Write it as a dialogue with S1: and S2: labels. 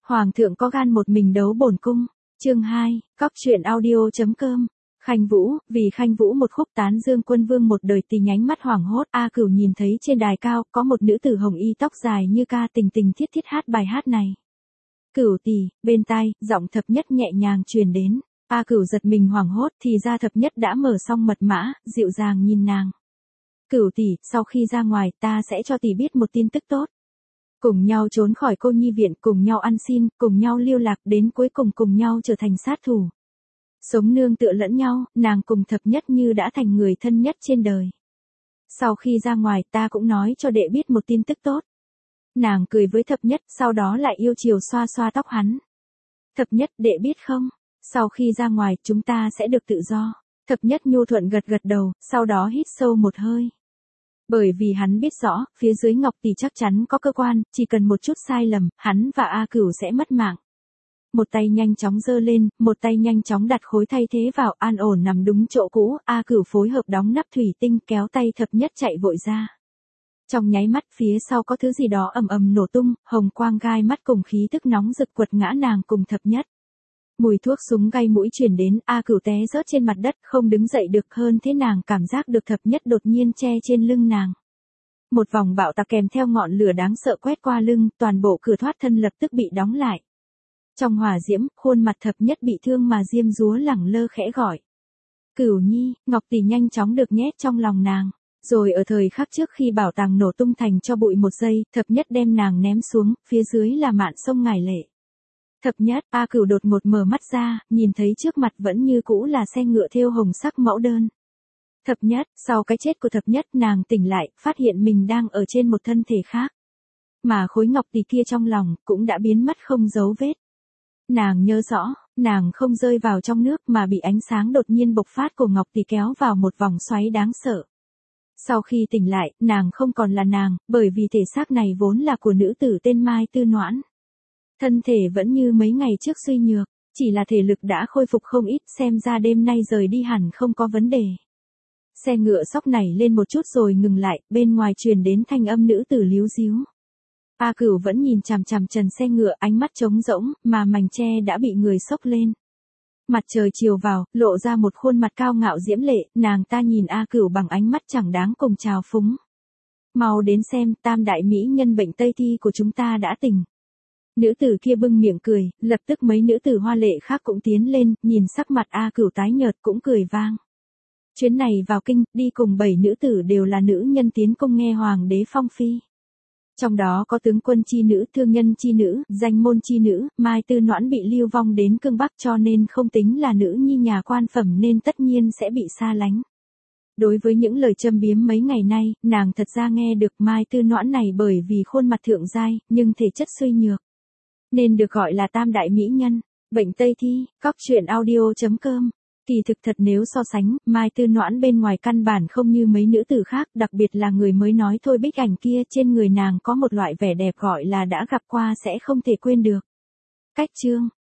S1: Hoàng thượng có gan một mình đấu bổn cung. Chương 2, Cóc truyện audio.com. Khanh Vũ, vì Khanh Vũ một khúc tán dương quân vương một đời tì nhánh mắt hoảng hốt. A Cửu nhìn thấy trên đài cao có một nữ tử hồng y tóc dài như ca tình tình thiết thiết hát bài hát này. Cửu tỷ, bên tai, giọng thập nhất nhẹ nhàng truyền đến. A Cửu giật mình hoảng hốt thì ra thập nhất đã mở xong mật mã, dịu dàng nhìn nàng. Cửu tỷ, sau khi ra ngoài ta sẽ cho tỷ biết một tin tức tốt. Cùng nhau trốn khỏi cô nhi viện, cùng nhau ăn xin, cùng nhau lưu lạc, đến cuối cùng cùng nhau trở thành sát thủ. Sống nương tựa lẫn nhau, nàng cùng thập nhất như đã thành người thân nhất trên đời. Sau khi ra ngoài ta cũng nói cho đệ biết một tin tức tốt. Nàng cười với thập nhất, sau đó lại yêu chiều xoa xoa tóc hắn. Thập nhất, đệ biết không, sau khi ra ngoài chúng ta sẽ được tự do. Thập nhất nhu thuận gật gật đầu, sau đó hít sâu một hơi. Bởi vì hắn biết rõ, phía dưới Ngọc Tỷ chắc chắn có cơ quan, chỉ cần một chút sai lầm, hắn và A Cửu sẽ mất mạng. Một tay nhanh chóng giơ lên, một tay nhanh chóng đặt khối thay thế vào, an ổn nằm đúng chỗ cũ, A Cửu phối hợp đóng nắp thủy tinh, kéo tay thập nhất chạy vội ra. Trong nháy mắt phía sau có thứ gì đó ầm ầm nổ tung, hồng quang gai mắt cùng khí tức nóng rực quật ngã nàng cùng thập nhất. Mùi thuốc súng gây mũi truyền đến, A Cửu té rớt trên mặt đất, không đứng dậy được, hơn thế nàng cảm giác được thập nhất đột nhiên che trên lưng nàng. Một vòng bạo tạc kèm theo ngọn lửa đáng sợ quét qua lưng, toàn bộ cửa thoát thân lập tức bị đóng lại. Trong hỏa diễm, khuôn mặt thập nhất bị thương mà diêm dúa lẳng lơ khẽ gọi. Cửu nhi, Ngọc Tỷ nhanh chóng được nhét trong lòng nàng. Rồi ở thời khắc trước khi bảo tàng nổ tung thành cho bụi một giây, thập nhất đem nàng ném xuống, phía dưới là mạn sông Ngải Lệ. Thập nhất, A Cửu đột ngột mở mắt ra, nhìn thấy trước mặt vẫn như cũ là xe ngựa thêu hồng sắc mẫu đơn. Thập nhất, sau cái chết của thập nhất nàng tỉnh lại, phát hiện mình đang ở trên một thân thể khác. Mà khối ngọc tỷ kia trong lòng, cũng đã biến mất không dấu vết. Nàng nhớ rõ, nàng không rơi vào trong nước mà bị ánh sáng đột nhiên bộc phát của ngọc tỷ kéo vào một vòng xoáy đáng sợ. Sau khi tỉnh lại, nàng không còn là nàng, bởi vì thể xác này vốn là của nữ tử tên Mai Tư Noãn. Thân thể vẫn như mấy ngày trước suy nhược, chỉ là thể lực đã khôi phục không ít, xem ra đêm nay rời đi hẳn không có vấn đề. Xe ngựa sóc nảy lên một chút rồi ngừng lại, bên ngoài truyền đến thanh âm nữ tử líu díu. A Cửu vẫn nhìn chằm chằm trần xe ngựa, ánh mắt trống rỗng, mà mành tre đã bị người xốc lên. Mặt trời chiều vào, lộ ra một khuôn mặt cao ngạo diễm lệ, nàng ta nhìn A Cửu bằng ánh mắt chẳng đáng cùng trào phúng. Mau đến xem, tam đại mỹ nhân bệnh Tây Thi của chúng ta đã tỉnh. Nữ tử kia bưng miệng cười, lập tức mấy nữ tử hoa lệ khác cũng tiến lên, nhìn sắc mặt A Cửu tái nhợt cũng cười vang. Chuyến này vào kinh, đi cùng 7 nữ tử đều là nữ nhân tiến cung nghe hoàng đế phong phi. Trong đó có tướng quân chi nữ, thương nhân chi nữ, danh môn chi nữ, Mai Tư Noãn bị lưu vong đến cương Bắc cho nên không tính là nữ nhi nhà quan phẩm nên tất nhiên sẽ bị xa lánh. Đối với những lời châm biếm mấy ngày nay, nàng thật ra nghe được Mai Tư Noãn này bởi vì khuôn mặt thượng giai, nhưng thể chất suy nhược. Nên được gọi là tam đại mỹ nhân, bệnh Tây Thi, Cóc truyện audio.com. Kỳ thực thật nếu so sánh, Mai Tư Noãn bên ngoài căn bản không như mấy nữ tử khác, đặc biệt là người mới nói thôi bích ảnh kia, trên người nàng có một loại vẻ đẹp gọi là đã gặp qua sẽ không thể quên được. Cách chương